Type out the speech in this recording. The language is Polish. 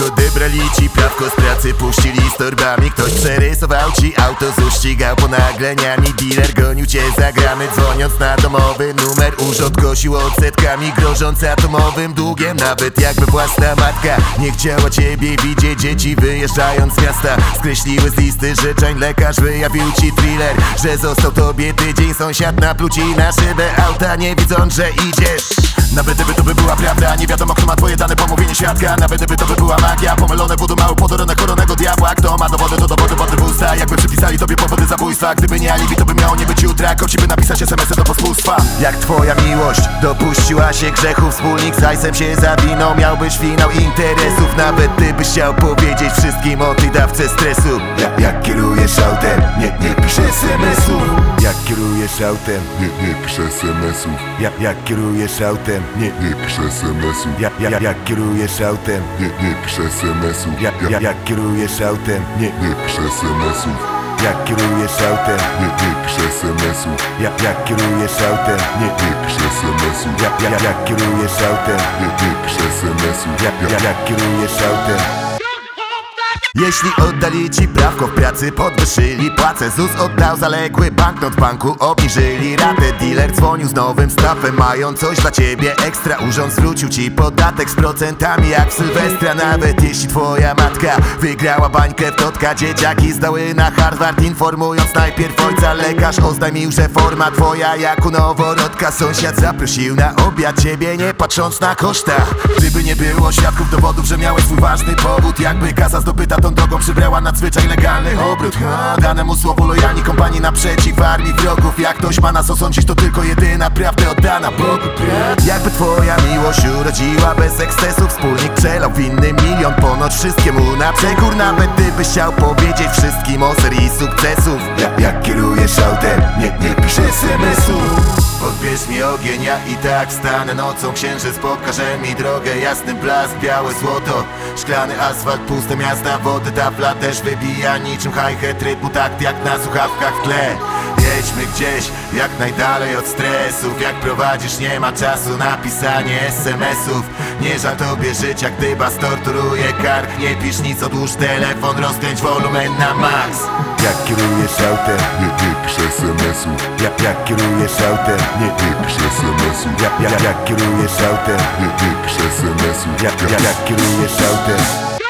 Odebrali ci prawko z pracy, puścili z torbami. Ktoś przerysował ci auto, zuścigał ponagleniami. Dealer gonił cię za gramy, dzwoniąc na domowy numer. Urząd kosił odsetkami, grożąc atomowym długiem. Nawet jakby własna matka nie chciała ciebie widzieć. Dzieci wyjeżdżając z miasta skreśliły z listy życzeń. Lekarz wyjawił ci thriller, że został tobie tydzień. Sąsiad napluł ci na szybę auta, nie widząc, że idziesz. Nawet gdyby to by była prawda, nie wiadomo kto ma twoje dane, pomówienie świadka. Nawet gdyby to by była magia, pomylone wódu mały podorone koronego diabła. Kto ma dowody, to dowody wody w usta. Jakby przypisali tobie powody zabójstwa. Gdyby nie alibi, to by miało nie być jutra. Koci by napisać SMS-y do pospólstwa. Jak twoja miłość dopuściła się grzechu, wspólnik z hajsem się zawinął. Miałbyś finał interesów, nawet ty byś chciał powiedzieć wszystkim o tej dawce stresu. Jak kierujesz autem, nie pisz SMS-ów. Jak kierujesz autem, Nie pisz SMS-ów. jak kierujesz autem, Nie pisz SMS-ów. jak kierujesz autem, Nie pisz SMS-ów. jak kierujesz autem, Nie pisz SMS-ów. jak kierujesz autem, Nie pisz SMS-ów. jak kierujesz autem, Nie pisz SMS-ów. jak kierujesz autem, Nie pisz SMS-ów. jak kierujesz autem. Jeśli oddali ci prawko w pracy, podwyższyli płacę. ZUS oddał zaległy banknot, w banku obniżyli ratę. Dealer dzwonił z nowym stawem, mają coś dla ciebie ekstra. Urząd zwrócił ci podatek z procentami jak w Sylwestra. Nawet jeśli twoja matka wygrała bańkę w totka, dzieciaki zdały na Harvard, informując najpierw ojca. Lekarz oznajmił, że forma twoja jak u noworodka. Sąsiad zaprosił na obiad ciebie, nie patrząc na koszta. Gdyby nie było świadków, dowodów, że miałeś swój ważny powód, jakby kasa zdobyta tą drogą przybrała nadzwyczaj legalny obrót. Danemu słowu lojalni kompanii naprzeciw armii wrogów. Jak ktoś ma nas osądzić, to tylko jedyna prawda oddana Bogu. Jakby twoja miłość urodziła bez ekscesów, wspólnik przelał winny milion, ponoć wszystkiemu na przekór. Nawet ty byś chciał powiedzieć wszystkim o serii sukcesów. Jak kierujesz autem, nie pisz SMS-ów. Odbierz mi ogień, ja i tak wstanę nocą. Księżyc pokaże mi drogę, jasny blask, białe złoto. Szklany asfalt, puste miasta, wody, tafla też wybija niczym hi-hat rytmu, takt jak na słuchawkach w tle. Jedźmy gdzieś, jak najdalej od stresów. Jak prowadzisz, nie ma czasu na pisanie SMS-ów. Nie żal tobie życia, gdy bas torturuje kark. Nie pisz nic, odłóż telefon, rozkręć wolumen na max. Jak kierujesz autem, Nie pisz SMS-ów. jak kierujesz autem, Nie pisz SMS-ów. jak kierujesz autem, Nie pisz SMS-ów. jak kierujesz autem.